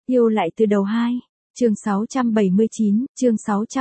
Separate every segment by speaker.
Speaker 1: Yêu lại từ đầu 2. Chương 679, chương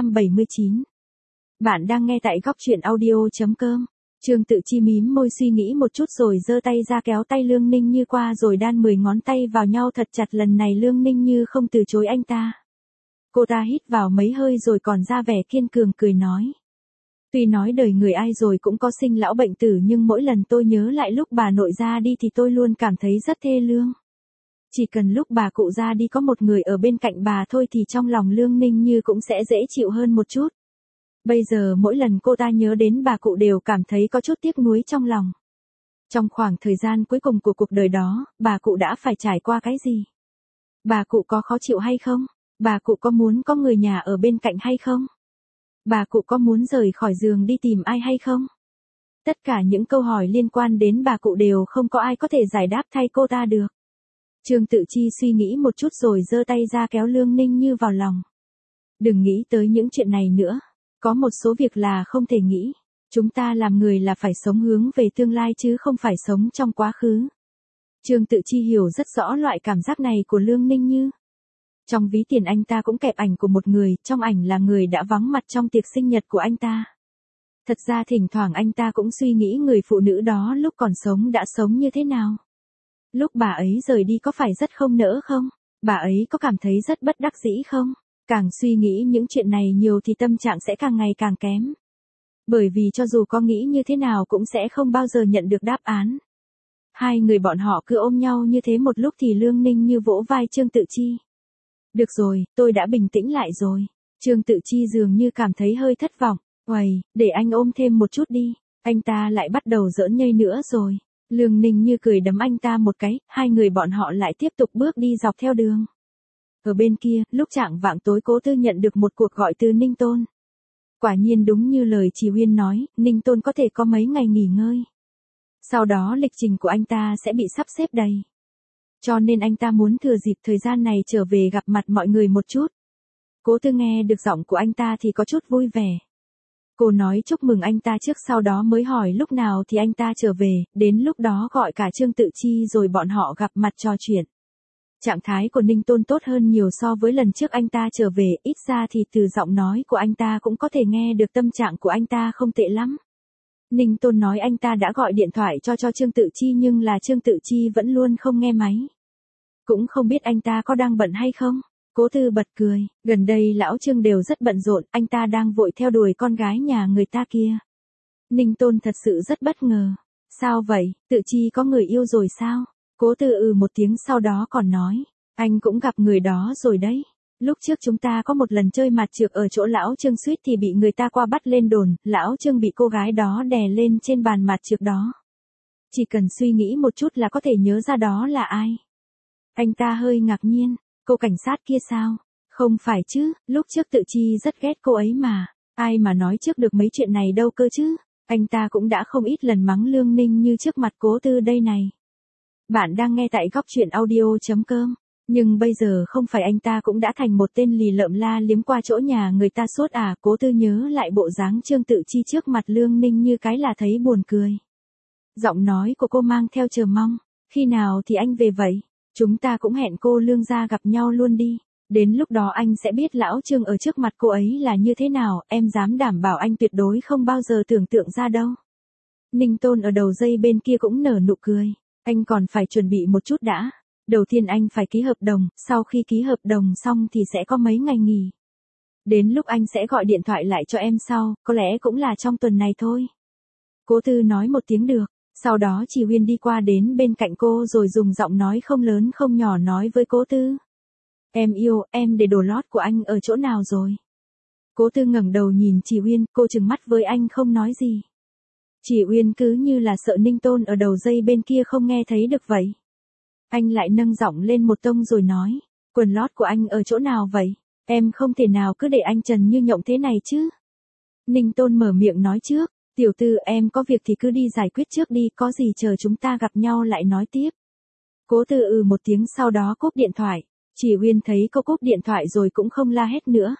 Speaker 1: 679. Bạn đang nghe tại góc truyện audio.com. Trương Tự Chi mím môi suy nghĩ một chút rồi giơ tay ra kéo tay Lương Ninh Như qua rồi đan 10 ngón tay vào nhau thật chặt, lần này Lương Ninh Như không từ chối anh ta. Cô ta hít vào mấy hơi rồi còn ra vẻ kiên cường cười nói. Tuy nói đời người ai rồi cũng có sinh lão bệnh tử, nhưng mỗi lần tôi nhớ lại lúc bà nội ra đi thì tôi luôn cảm thấy rất thê lương. Chỉ cần lúc bà cụ ra đi có một người ở bên cạnh bà thôi thì trong lòng Lương Ninh Như cũng sẽ dễ chịu hơn một chút. Bây giờ mỗi lần cô ta nhớ đến bà cụ đều cảm thấy có chút tiếc nuối trong lòng. Trong khoảng thời gian cuối cùng của cuộc đời đó, bà cụ đã phải trải qua cái gì? Bà cụ có khó chịu hay không? Bà cụ có muốn có người nhà ở bên cạnh hay không? Bà cụ có muốn rời khỏi giường đi tìm ai hay không? Tất cả những câu hỏi liên quan đến bà cụ đều không có ai có thể giải đáp thay cô ta được. Trương Tự Chi suy nghĩ một chút rồi giơ tay ra kéo Lương Ninh Như vào lòng. Đừng nghĩ tới những chuyện này nữa. Có một số việc là không thể nghĩ. Chúng ta làm người là phải sống hướng về tương lai chứ không phải sống trong quá khứ. Trương Tự Chi hiểu rất rõ loại cảm giác này của Lương Ninh Như. Trong ví tiền anh ta cũng kẹp ảnh của một người, trong ảnh là người đã vắng mặt trong tiệc sinh nhật của anh ta. Thật ra thỉnh thoảng anh ta cũng suy nghĩ người phụ nữ đó lúc còn sống đã sống như thế nào. Lúc bà ấy rời đi có phải rất không nỡ không? Bà ấy có cảm thấy rất bất đắc dĩ không? Càng suy nghĩ những chuyện này nhiều thì tâm trạng sẽ càng ngày càng kém. Bởi vì cho dù có nghĩ như thế nào cũng sẽ không bao giờ nhận được đáp án. Hai người bọn họ cứ ôm nhau như thế một lúc thì Lương Ninh Như vỗ vai Trương Tự Chi. Được rồi, tôi đã bình tĩnh lại rồi. Trương Tự Chi dường như cảm thấy hơi thất vọng. Uầy, để anh ôm thêm một chút đi. Anh ta lại bắt đầu giỡn nhây nữa rồi. Lương Ninh Như cười đấm anh ta một cái, hai người bọn họ lại tiếp tục bước đi dọc theo đường. Ở bên kia, lúc chạng vạng tối Cố Tư nhận được một cuộc gọi từ Ninh Tôn. Quả nhiên đúng như lời Trì Uyên nói, Ninh Tôn có thể có mấy ngày nghỉ ngơi. Sau đó lịch trình của anh ta sẽ bị sắp xếp đầy. Cho nên anh ta muốn thừa dịp thời gian này trở về gặp mặt mọi người một chút. Cố Tư nghe được giọng của anh ta thì có chút vui vẻ. Cô nói chúc mừng anh ta trước, sau đó mới hỏi lúc nào thì anh ta trở về, đến lúc đó gọi cả Trương Tự Chi rồi bọn họ gặp mặt trò chuyện. Trạng thái của Ninh Tôn tốt hơn nhiều so với lần trước anh ta trở về, ít ra thì từ giọng nói của anh ta cũng có thể nghe được tâm trạng của anh ta không tệ lắm. Ninh Tôn nói anh ta đã gọi điện thoại cho Trương Tự Chi nhưng là Trương Tự Chi vẫn luôn không nghe máy. Cũng không biết anh ta có đang bận hay không. Cố Tư bật cười, gần đây lão Trương đều rất bận rộn, anh ta đang vội theo đuổi con gái nhà người ta kia. Ninh Tôn thật sự rất bất ngờ. Sao vậy, Tự Chi có người yêu rồi sao? Cố Tư một tiếng sau đó còn nói, anh cũng gặp người đó rồi đấy. Lúc trước chúng ta có một lần chơi mặt trược ở chỗ lão Trương suýt thì bị người ta qua bắt lên đồn, lão Trương bị cô gái đó đè lên trên bàn mặt trược đó. Chỉ cần suy nghĩ một chút là có thể nhớ ra đó là ai. Anh ta hơi ngạc nhiên, cô cảnh sát kia sao? Không phải chứ, lúc trước Tự Chi rất ghét cô ấy mà, ai mà nói trước được mấy chuyện này đâu cơ chứ. Anh ta cũng đã không ít lần mắng Lương Ninh Như trước mặt Cố Tư đây này. Bạn đang nghe tại góc truyện audio.com. Nhưng bây giờ không phải anh ta cũng đã thành một tên lì lợm la liếm qua chỗ nhà người ta suốt à? Cố Tư nhớ lại bộ dáng Trương Tự Chi trước mặt Lương Ninh Như cái là thấy buồn cười. Giọng nói của cô mang theo chờ mong. Khi nào thì anh về vậy? Chúng ta cũng hẹn cô Lương ra gặp nhau luôn đi. Đến lúc đó anh sẽ biết lão Trương ở trước mặt cô ấy là như thế nào, em dám đảm bảo anh tuyệt đối không bao giờ tưởng tượng ra đâu. Ninh Tôn ở đầu dây bên kia cũng nở nụ cười. Anh còn phải chuẩn bị một chút đã. Đầu tiên anh phải ký hợp đồng, sau khi ký hợp đồng xong thì sẽ có mấy ngày nghỉ. Đến lúc anh sẽ gọi điện thoại lại cho em sau, có lẽ cũng là trong tuần này thôi. Cố Tư nói một tiếng được, sau đó Trì Uyên đi qua đến bên cạnh cô rồi dùng giọng nói không lớn không nhỏ nói với Cố Tư. Em yêu, em để đồ lót của anh ở chỗ nào rồi? Cố Tư ngẩng đầu nhìn Trì Uyên, cô trừng mắt với anh không nói gì. Trì Uyên cứ như là sợ Ninh Tôn ở đầu dây bên kia không nghe thấy được vậy. Anh lại nâng giọng lên một tông rồi nói, quần lót của anh ở chỗ nào vậy? Em không thể nào cứ để anh trần như nhộng thế này chứ. Ninh Tôn mở miệng nói trước, tiểu tư em có việc thì cứ đi giải quyết trước đi, có gì chờ chúng ta gặp nhau lại nói tiếp. Cố Tư một tiếng sau đó cúp điện thoại, Trì Uyên thấy cô cúp điện thoại rồi cũng không la hét nữa.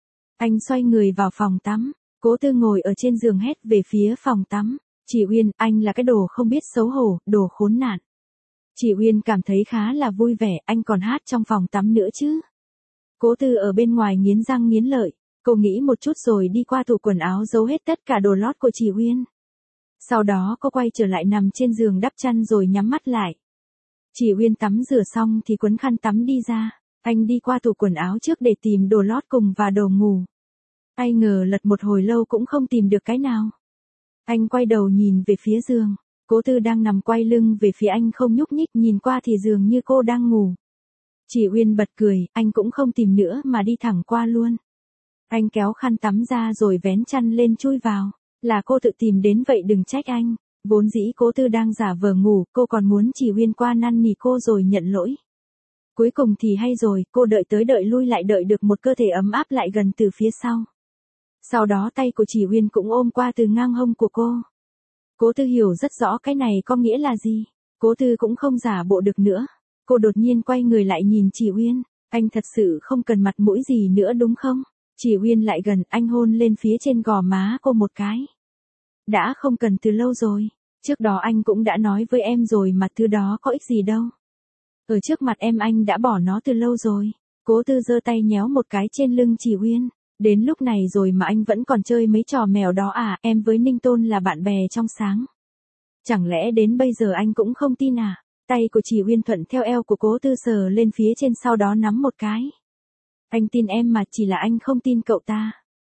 Speaker 1: Anh xoay người vào phòng tắm, Cố Tư ngồi ở trên giường hét về phía phòng tắm, Trì Uyên, anh là cái đồ không biết xấu hổ, đồ khốn nạn. Chị Uyên cảm thấy khá là vui vẻ, anh còn hát trong phòng tắm nữa chứ. Cố Tư ở bên ngoài nghiến răng nghiến lợi, cô nghĩ một chút rồi đi qua tủ quần áo giấu hết tất cả đồ lót của chị Uyên. Sau đó cô quay trở lại nằm trên giường đắp chăn rồi nhắm mắt lại. Chị Uyên tắm rửa xong thì quấn khăn tắm đi ra, anh đi qua tủ quần áo trước để tìm đồ lót cùng và đồ ngủ. Ai ngờ lật một hồi lâu cũng không tìm được cái nào. Anh quay đầu nhìn về phía giường, Cố Tư đang nằm quay lưng về phía anh không nhúc nhích, nhìn qua thì dường như cô đang ngủ. Chị Uyên bật cười, anh cũng không tìm nữa mà đi thẳng qua luôn. Anh kéo khăn tắm ra rồi vén chăn lên chui vào. Là cô tự tìm đến vậy đừng trách anh. Vốn dĩ Cố Tư đang giả vờ ngủ, cô còn muốn chị Uyên qua năn nỉ cô rồi nhận lỗi. Cuối cùng thì hay rồi, cô đợi tới đợi lui lại đợi được một cơ thể ấm áp lại gần từ phía sau. Sau đó tay của chị Uyên cũng ôm qua từ ngang hông của cô. Cố Tư hiểu rất rõ cái này có nghĩa là gì. Cố Tư cũng không giả bộ được nữa. Cô đột nhiên quay người lại nhìn chị Uyên. Anh thật sự không cần mặt mũi gì nữa đúng không? Chị Uyên lại gần, anh hôn lên phía trên gò má cô một cái. Đã không cần từ lâu rồi. Trước đó anh cũng đã nói với em rồi mà thứ đó có ích gì đâu. Ở trước mặt em anh đã bỏ nó từ lâu rồi. Cố Tư giơ tay nhéo một cái trên lưng chị Uyên. Đến lúc này rồi mà anh vẫn còn chơi mấy trò mèo đó à, em với Ninh Tôn là bạn bè trong sáng. Chẳng lẽ đến bây giờ anh cũng không tin à? Tay của chị Uyên thuận theo eo của Cố Tư sờ lên phía trên sau đó nắm một cái. Anh tin em mà, chỉ là anh không tin cậu ta.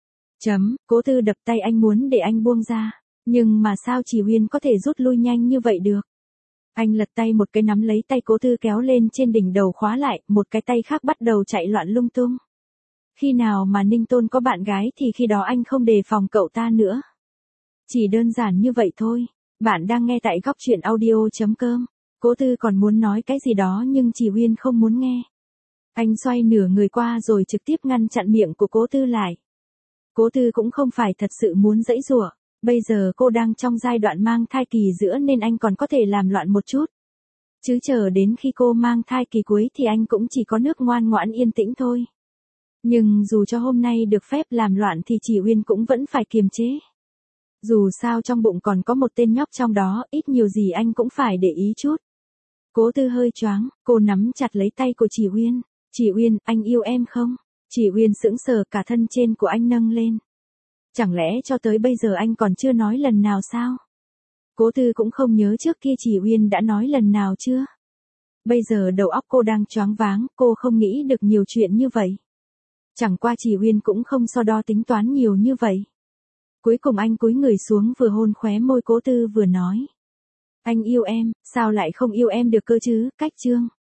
Speaker 1: Cố Tư đập tay anh muốn để anh buông ra. Nhưng mà sao chị Uyên có thể rút lui nhanh như vậy được? Anh lật tay một cái nắm lấy tay Cố Tư kéo lên trên đỉnh đầu khóa lại, một cái tay khác bắt đầu chạy loạn lung tung. Khi nào mà Ninh Tôn có bạn gái thì khi đó anh không đề phòng cậu ta nữa. Chỉ đơn giản như vậy thôi. Bạn đang nghe tại góc truyện audio.com. Cố Tư còn muốn nói cái gì đó nhưng chị Uyên không muốn nghe. Anh xoay nửa người qua rồi trực tiếp ngăn chặn miệng của Cố Tư lại. Cố Tư cũng không phải thật sự muốn giãy giụa. Bây giờ cô đang trong giai đoạn mang thai kỳ giữa nên anh còn có thể làm loạn một chút. Chứ chờ đến khi cô mang thai kỳ cuối thì anh cũng chỉ có nước ngoan ngoãn yên tĩnh thôi. Nhưng dù cho hôm nay được phép làm loạn thì chị Uyên cũng vẫn phải kiềm chế. Dù sao trong bụng còn có một tên nhóc trong đó, ít nhiều gì anh cũng phải để ý chút. Cố Tư hơi choáng, cô nắm chặt lấy tay của chị Uyên. Chị Uyên, anh yêu em không? Chị Uyên sững sờ, cả thân trên của anh nâng lên. Chẳng lẽ cho tới bây giờ anh còn chưa nói lần nào sao? Cố Tư cũng không nhớ trước kia chị Uyên đã nói lần nào chưa. Bây giờ đầu óc cô đang choáng váng, cô không nghĩ được nhiều chuyện như vậy. Chẳng qua chị Uyên cũng không so đo tính toán nhiều như vậy. Cuối cùng anh cúi người xuống vừa hôn khóe môi Cố Tư vừa nói. Anh yêu em, sao lại không yêu em được cơ chứ, Cách Trương.